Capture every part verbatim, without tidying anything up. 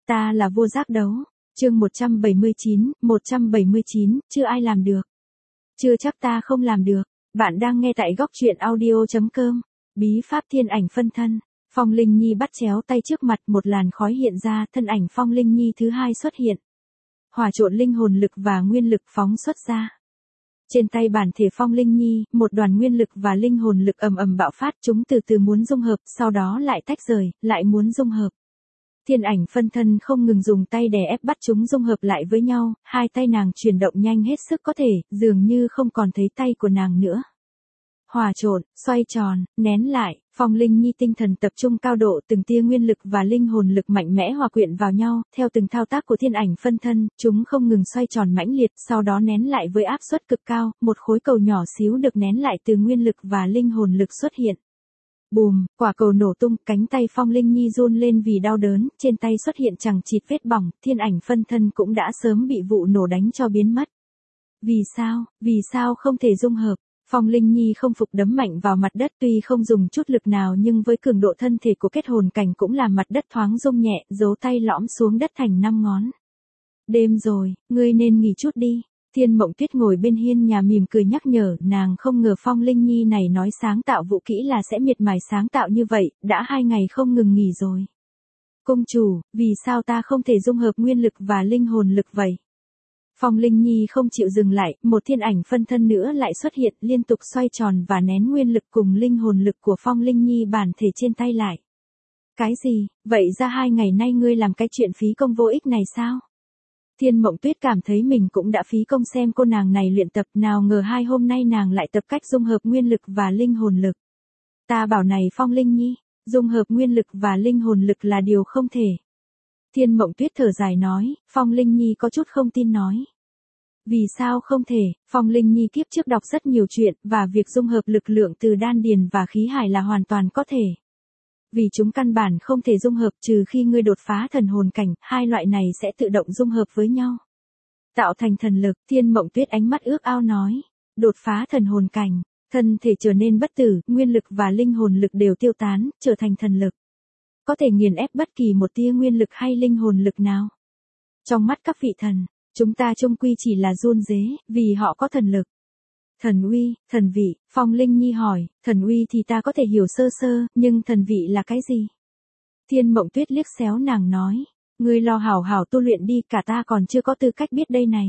Ta là vua giác đấu. Chương một trăm bảy mươi chín, một trăm bảy mươi chín, chưa ai làm được. Chưa chắc ta không làm được. Bạn đang nghe tại góc truyện audio chấm com. Bí pháp thiên ảnh phân thân. Phong Linh Nhi bắt chéo tay trước mặt, một làn khói hiện ra, thân ảnh Phong Linh Nhi thứ hai xuất hiện. Hòa trộn linh hồn lực và nguyên lực phóng xuất ra. Trên tay bản thể Phong Linh Nhi, một đoàn nguyên lực và linh hồn lực ầm ầm bạo phát, chúng từ từ muốn dung hợp, sau đó lại tách rời, lại muốn dung hợp. Thiên ảnh phân thân không ngừng dùng tay đè ép bắt chúng dung hợp lại với nhau, hai tay nàng chuyển động nhanh hết sức có thể, dường như không còn thấy tay của nàng nữa. Hòa trộn, xoay tròn, nén lại, Phong Linh Nhi tinh thần tập trung cao độ, từng tia nguyên lực và linh hồn lực mạnh mẽ hòa quyện vào nhau, theo từng thao tác của thiên ảnh phân thân, chúng không ngừng xoay tròn mãnh liệt, sau đó nén lại với áp suất cực cao, một khối cầu nhỏ xíu được nén lại từ nguyên lực và linh hồn lực xuất hiện. Bùm, quả cầu nổ tung, cánh tay Phong Linh Nhi run lên vì đau đớn, trên tay xuất hiện chằng chịt vết bỏng, thiên ảnh phân thân cũng đã sớm bị vụ nổ đánh cho biến mất. Vì sao, vì sao không thể dung hợp? Phong Linh Nhi không phục đấm mạnh vào mặt đất, tuy không dùng chút lực nào nhưng với cường độ thân thể của kết hồn cảnh cũng làm mặt đất thoáng rung nhẹ, dấu tay lõm xuống đất thành năm ngón. Đêm rồi, ngươi nên nghỉ chút đi. Thiên Mộng Tuyết ngồi bên hiên nhà mỉm cười nhắc nhở, nàng không ngờ Phong Linh Nhi này nói sáng tạo vũ kỹ là sẽ miệt mài sáng tạo như vậy, đã hai ngày không ngừng nghỉ rồi. Công chủ, vì sao ta không thể dung hợp nguyên lực và linh hồn lực vậy? Phong Linh Nhi không chịu dừng lại, một thiên ảnh phân thân nữa lại xuất hiện, liên tục xoay tròn và nén nguyên lực cùng linh hồn lực của Phong Linh Nhi bản thể trên tay lại. Cái gì, vậy ra hai ngày nay ngươi làm cái chuyện phí công vô ích này sao? Thiên Mộng Tuyết cảm thấy mình cũng đã phí công xem cô nàng này luyện tập, nào ngờ hai hôm nay nàng lại tập cách dung hợp nguyên lực và linh hồn lực. Ta bảo này Phong Linh Nhi, dung hợp nguyên lực và linh hồn lực là điều không thể. Thiên Mộng Tuyết thở dài nói, Phong Linh Nhi có chút không tin nói. Vì sao không thể? Phong Linh Nhi kiếp trước đọc rất nhiều chuyện, và việc dung hợp lực lượng từ đan điền và khí hải là hoàn toàn có thể. Vì chúng căn bản không thể dung hợp trừ khi ngươi đột phá thần hồn cảnh, hai loại này sẽ tự động dung hợp với nhau. Tạo thành thần lực, Thiên Mộng Tuyết ánh mắt ước ao nói. Đột phá thần hồn cảnh, thân thể trở nên bất tử, nguyên lực và linh hồn lực đều tiêu tán, trở thành thần lực. Có thể nghiền ép bất kỳ một tia nguyên lực hay linh hồn lực nào. Trong mắt các vị thần, chúng ta chung quy chỉ là run rế, vì họ có thần lực. Thần uy, thần vị, Phong Linh Nhi hỏi, thần uy thì ta có thể hiểu sơ sơ, nhưng thần vị là cái gì? Thiên Mộng Tuyết liếc xéo nàng nói, ngươi lo hảo hảo tu luyện đi, cả ta còn chưa có tư cách biết đây này.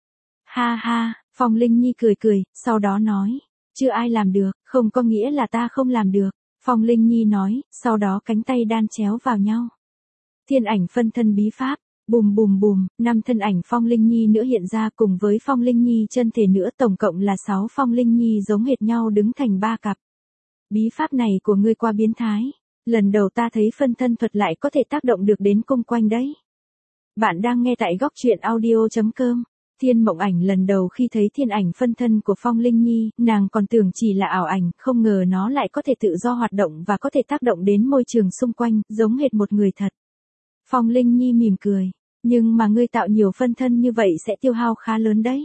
Ha ha, Phong Linh Nhi cười cười, sau đó nói, chưa ai làm được, không có nghĩa là ta không làm được. Phong Linh Nhi nói, sau đó cánh tay đan chéo vào nhau. Thiên ảnh phân thân bí pháp, bùm bùm bùm, năm thân ảnh Phong Linh Nhi nữa hiện ra cùng với Phong Linh Nhi chân thể nữa, tổng cộng là sáu Phong Linh Nhi giống hệt nhau đứng thành ba cặp. Bí pháp này của ngươi quá biến thái, lần đầu ta thấy phân thân thuật lại có thể tác động được đến cung quanh đấy. Bạn đang nghe tại góc truyện audio chấm com. Thiên Mộng Ảnh lần đầu khi thấy thiên ảnh phân thân của Phong Linh Nhi, nàng còn tưởng chỉ là ảo ảnh, không ngờ nó lại có thể tự do hoạt động và có thể tác động đến môi trường xung quanh, giống hệt một người thật. Phong Linh Nhi mỉm cười, nhưng mà ngươi tạo nhiều phân thân như vậy sẽ tiêu hao khá lớn đấy.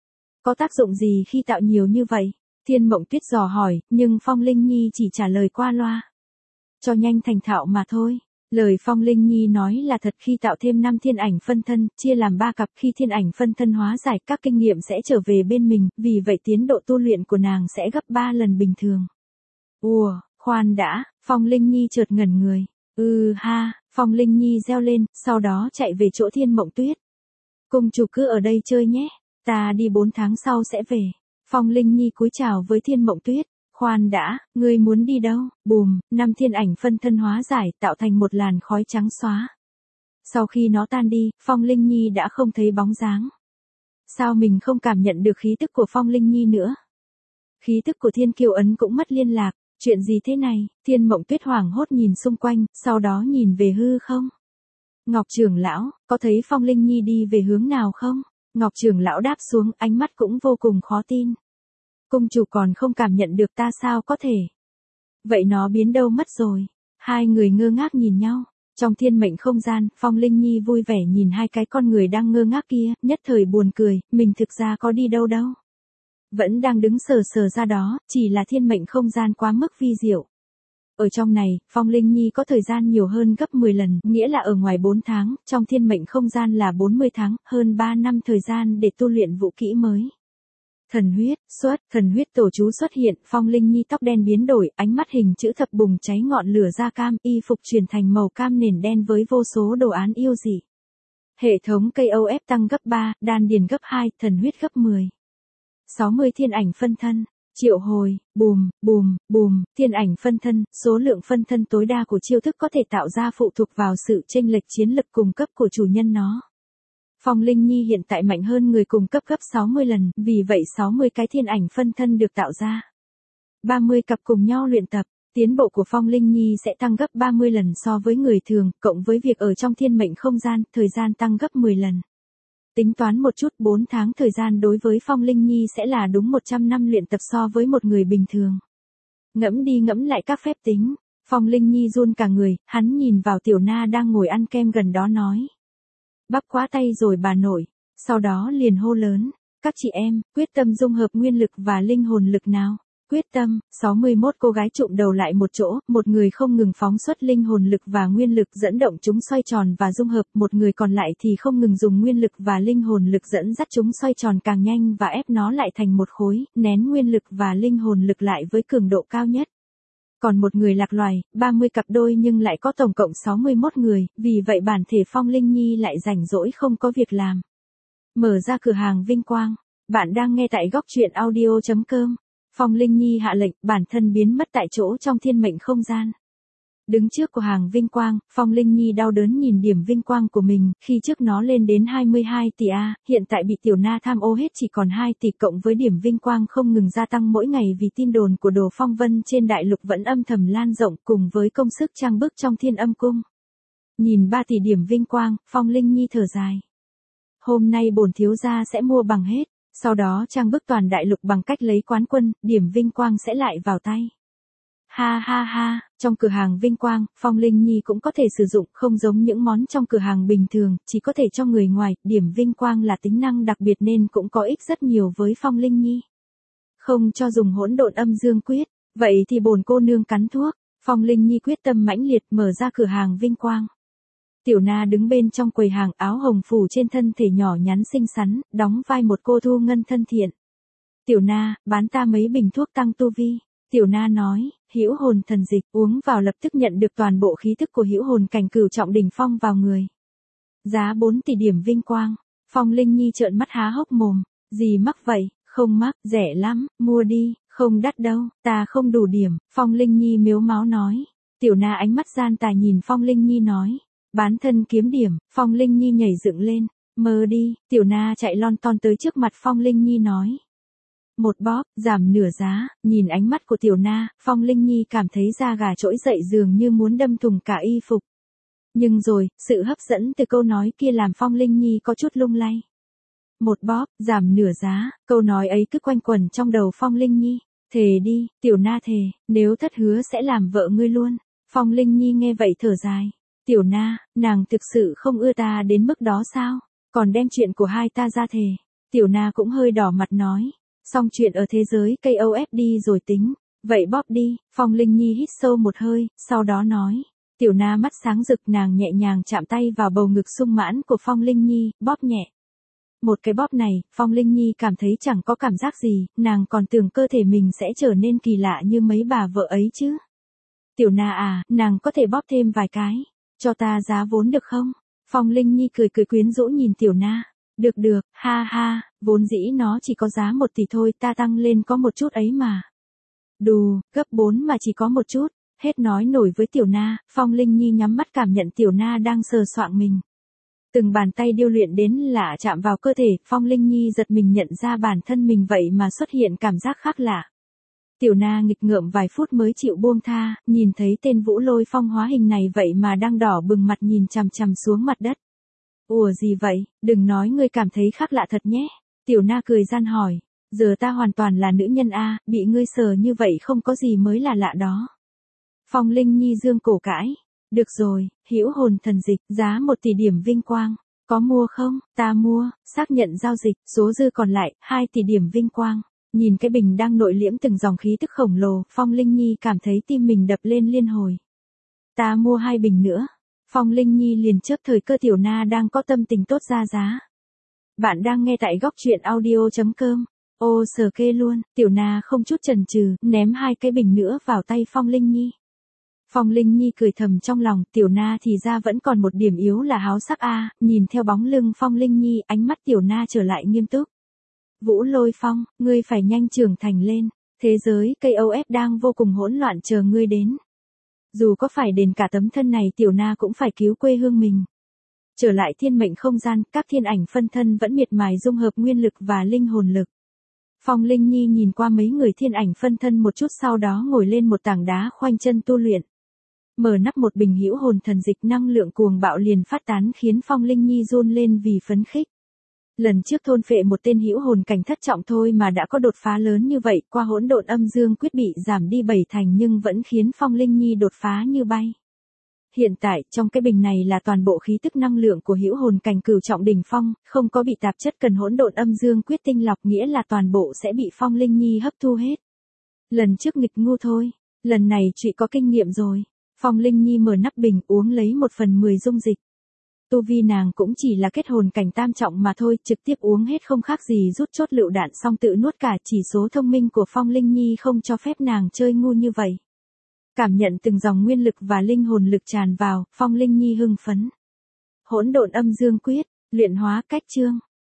Có tác dụng gì khi tạo nhiều như vậy? Thiên Mộng Tuyết dò hỏi, nhưng Phong Linh Nhi chỉ trả lời qua loa. Cho nhanh thành thạo mà thôi. Lời Phong Linh Nhi nói là thật, khi tạo thêm năm thiên ảnh phân thân, chia làm ba cặp, khi thiên ảnh phân thân hóa giải, các kinh nghiệm sẽ trở về bên mình, vì vậy tiến độ tu luyện của nàng sẽ gấp ba lần bình thường. Ủa, khoan đã, Phong Linh Nhi chợt ngẩn người. Ừ ha, Phong Linh Nhi reo lên, sau đó chạy về chỗ Thiên Mộng Tuyết. Công chủ cứ ở đây chơi nhé, ta đi bốn tháng sau sẽ về. Phong Linh Nhi cúi chào với Thiên Mộng Tuyết. Khoan đã, ngươi muốn đi đâu? Bùm, năm thiên ảnh phân thân hóa giải, tạo thành một làn khói trắng xóa. Sau khi nó tan đi, Phong Linh Nhi đã không thấy bóng dáng. Sao mình không cảm nhận được khí tức của Phong Linh Nhi nữa? Khí tức của Thiên Kiều Ấn cũng mất liên lạc. Chuyện gì thế này? Thiên Mộng Tuyết hoảng hốt nhìn xung quanh, sau đó nhìn về hư không. Ngọc trưởng lão, có thấy Phong Linh Nhi đi về hướng nào không? Ngọc trưởng lão đáp xuống, ánh mắt cũng vô cùng khó tin. Cung chủ còn không cảm nhận được ta sao có thể? Vậy nó biến đâu mất rồi? Hai người ngơ ngác nhìn nhau. Trong thiên mệnh không gian, Phong Linh Nhi vui vẻ nhìn hai cái con người đang ngơ ngác kia, nhất thời buồn cười, mình thực ra có đi đâu đâu. Vẫn đang đứng sờ sờ ra đó, chỉ là thiên mệnh không gian quá mức vi diệu. Ở trong này, Phong Linh Nhi có thời gian nhiều hơn gấp mười lần, nghĩa là ở ngoài bốn tháng, trong thiên mệnh không gian là bốn mươi tháng, hơn ba năm thời gian để tu luyện vũ kỹ mới. Thần huyết, xuất, thần huyết tổ chú xuất hiện, Phong Linh Nhi tóc đen biến đổi, ánh mắt hình chữ thập bùng cháy ngọn lửa da cam, y phục chuyển thành màu cam nền đen với vô số đồ án yêu dị. Hệ thống ca o ép tăng gấp ba, đan điền gấp hai, thần huyết gấp mười. sáu mươi thiên ảnh phân thân. Triệu hồi, bùm, bùm, bùm, thiên ảnh phân thân, số lượng phân thân tối đa của chiêu thức có thể tạo ra phụ thuộc vào sự chênh lệch chiến lực cùng cấp của chủ nhân nó. Phong Linh Nhi hiện tại mạnh hơn người cùng cấp gấp sáu mươi lần, vì vậy sáu mươi cái thiên ảnh phân thân được tạo ra. ba mươi cặp cùng nhau luyện tập, tiến bộ của Phong Linh Nhi sẽ tăng gấp ba mươi lần so với người thường, cộng với việc ở trong thiên mệnh không gian, thời gian tăng gấp mười lần. Tính toán một chút, bốn tháng thời gian đối với Phong Linh Nhi sẽ là đúng một trăm năm luyện tập so với một người bình thường. Ngẫm đi ngẫm lại các phép tính, Phong Linh Nhi run cả người, hắn nhìn vào Tiểu Na đang ngồi ăn kem gần đó nói. Bắp quá tay rồi bà nội, sau đó liền hô lớn, các chị em, quyết tâm dung hợp nguyên lực và linh hồn lực nào. Quyết tâm, sáu mươi mốt cô gái trụm đầu lại một chỗ, một người không ngừng phóng xuất linh hồn lực và nguyên lực dẫn động chúng xoay tròn và dung hợp, một người còn lại thì không ngừng dùng nguyên lực và linh hồn lực dẫn dắt chúng xoay tròn càng nhanh và ép nó lại thành một khối, nén nguyên lực và linh hồn lực lại với cường độ cao nhất. Còn một người lạc loài, ba mươi cặp đôi nhưng lại có tổng cộng sáu mươi mốt người, vì vậy bản thể Phong Linh Nhi lại rảnh rỗi không có việc làm. Mở ra cửa hàng Vinh Quang, bạn đang nghe tại góc truyện audio chấm com. Phong Linh Nhi hạ lệnh, bản thân biến mất tại chỗ trong thiên mệnh không gian. Đứng trước cửa hàng Vinh Quang, Phong Linh Nhi đau đớn nhìn điểm vinh quang của mình, khi trước nó lên đến hai mươi hai tỷ A, hiện tại bị Tiểu Na tham ô hết chỉ còn hai tỷ, cộng với điểm vinh quang không ngừng gia tăng mỗi ngày vì tin đồn của Đồ Phong Vân trên đại lục vẫn âm thầm lan rộng cùng với công sức trang bức trong Thiên Âm Cung. Nhìn ba tỷ điểm vinh quang, Phong Linh Nhi thở dài. Hôm nay bổn thiếu gia sẽ mua bằng hết. Sau đó trang bức toàn đại lục bằng cách lấy quán quân, điểm vinh quang sẽ lại vào tay. Ha ha ha, trong cửa hàng Vinh Quang, Phong Linh Nhi cũng có thể sử dụng, không giống những món trong cửa hàng bình thường, chỉ có thể cho người ngoài, điểm vinh quang là tính năng đặc biệt nên cũng có ích rất nhiều với Phong Linh Nhi. Không cho dùng hỗn độn âm dương quyết, vậy thì bổn cô nương cắn thuốc, Phong Linh Nhi quyết tâm mãnh liệt mở ra cửa hàng Vinh Quang. Tiểu Na đứng bên trong quầy hàng, áo hồng phủ trên thân thể nhỏ nhắn xinh xắn, đóng vai một cô thu ngân thân thiện. Tiểu Na, bán ta mấy bình thuốc tăng tu vi. Tiểu Na nói, hữu hồn thần dịch, uống vào lập tức nhận được toàn bộ khí thức của hữu hồn cảnh cửu trọng đỉnh phong vào người. Giá bốn tỷ điểm vinh quang. Phong Linh Nhi trợn mắt há hốc mồm, gì mắc vậy, không mắc, rẻ lắm, mua đi, không đắt đâu, ta không đủ điểm. Phong Linh Nhi mếu máo nói. Tiểu Na ánh mắt gian tà nhìn Phong Linh Nhi nói. Bán thân kiếm điểm, Phong Linh Nhi nhảy dựng lên, mơ đi, Tiểu Na chạy lon ton tới trước mặt Phong Linh Nhi nói. Một bóp, giảm nửa giá, nhìn ánh mắt của Tiểu Na, Phong Linh Nhi cảm thấy da gà trỗi dậy dường như muốn đâm thùng cả y phục. Nhưng rồi, sự hấp dẫn từ câu nói kia làm Phong Linh Nhi có chút lung lay. Một bóp, giảm nửa giá, câu nói ấy cứ quanh quẩn trong đầu Phong Linh Nhi. Thề đi, Tiểu Na thề, nếu thất hứa sẽ làm vợ ngươi luôn. Phong Linh Nhi nghe vậy thở dài. Tiểu Na, nàng thực sự không ưa ta đến mức đó sao? Còn đem chuyện của hai ta ra thề. Tiểu Na cũng hơi đỏ mặt nói. Xong chuyện ở thế giới ca o ép đi rồi tính. Vậy bóp đi, Phong Linh Nhi hít sâu một hơi, sau đó nói. Tiểu Na mắt sáng rực, nàng nhẹ nhàng chạm tay vào bầu ngực sung mãn của Phong Linh Nhi, bóp nhẹ. Một cái bóp này, Phong Linh Nhi cảm thấy chẳng có cảm giác gì, nàng còn tưởng cơ thể mình sẽ trở nên kỳ lạ như mấy bà vợ ấy chứ. Tiểu Na à, nàng có thể bóp thêm vài cái. Cho ta giá vốn được không? Phong Linh Nhi cười cười quyến rũ nhìn Tiểu Na. Được được, ha ha, vốn dĩ nó chỉ có giá một tỷ thôi, ta tăng lên có một chút ấy mà. Đù, gấp bốn mà chỉ có một chút. Hết nói nổi với Tiểu Na, Phong Linh Nhi nhắm mắt cảm nhận Tiểu Na đang sờ soạng mình. Từng bàn tay điêu luyện đến lạ chạm vào cơ thể, Phong Linh Nhi giật mình nhận ra bản thân mình vậy mà xuất hiện cảm giác khác lạ. Tiểu Na nghịch ngợm vài phút mới chịu buông tha, nhìn thấy tên Vũ Lôi Phong hóa hình này vậy mà đang đỏ bừng mặt nhìn chằm chằm xuống mặt đất. Ủa gì vậy, đừng nói ngươi cảm thấy khác lạ thật nhé. Tiểu Na cười gian hỏi, giờ ta hoàn toàn là nữ nhân a, bị ngươi sờ như vậy không có gì mới là lạ đó. Phong Linh Nhi dương cổ cãi, được rồi, hữu hồn thần dịch, giá một tỷ điểm vinh quang, có mua không? Ta mua, xác nhận giao dịch, số dư còn lại, hai tỷ điểm vinh quang. Nhìn cái bình đang nội liễm từng dòng khí tức khổng lồ, Phong Linh Nhi cảm thấy tim mình đập lên liên hồi. Ta mua hai bình nữa. Phong Linh Nhi liền chớp thời cơ Tiểu Na đang có tâm tình tốt ra giá. Bạn đang nghe tại góc truyện audio.com. Ô sờ kê luôn, Tiểu Na không chút chần chừ, ném hai cái bình nữa vào tay Phong Linh Nhi. Phong Linh Nhi cười thầm trong lòng, Tiểu Na thì ra vẫn còn một điểm yếu là háo sắc a. Nhìn theo bóng lưng Phong Linh Nhi, ánh mắt Tiểu Na trở lại nghiêm túc. Vũ Lôi Phong, ngươi phải nhanh trưởng thành lên, thế giới ca o ép đang vô cùng hỗn loạn chờ ngươi đến. Dù có phải đền cả tấm thân này Tiểu Na cũng phải cứu quê hương mình. Trở lại thiên mệnh không gian, các thiên ảnh phân thân vẫn miệt mài dung hợp nguyên lực và linh hồn lực. Phong Linh Nhi nhìn qua mấy người thiên ảnh phân thân một chút sau đó ngồi lên một tảng đá khoanh chân tu luyện. Mở nắp một bình hữu hồn thần dịch năng lượng cuồng bạo liền phát tán khiến Phong Linh Nhi run lên vì phấn khích. Lần trước thôn phệ một tên hữu hồn cảnh thất trọng thôi mà đã có đột phá lớn như vậy, qua hỗn độn âm dương quyết bị giảm đi bảy thành nhưng vẫn khiến Phong Linh Nhi đột phá như bay. Hiện tại, trong cái bình này là toàn bộ khí tức năng lượng của hữu hồn cảnh cửu trọng đỉnh phong, không có bị tạp chất cần hỗn độn âm dương quyết tinh lọc, nghĩa là toàn bộ sẽ bị Phong Linh Nhi hấp thu hết. Lần trước nghịch ngu thôi, lần này chị có kinh nghiệm rồi. Phong Linh Nhi mở nắp bình uống lấy một phần mười dung dịch. Tu vi nàng cũng chỉ là kết hồn cảnh tam trọng mà thôi, trực tiếp uống hết không khác gì rút chốt lựu đạn xong tự nuốt cả. Chỉ số thông minh của Phong Linh Nhi không cho phép nàng chơi ngu như vậy. Cảm nhận từng dòng nguyên lực và linh hồn lực tràn vào, Phong Linh Nhi hưng phấn. Hỗn độn âm dương quyết, luyện hóa cách chương.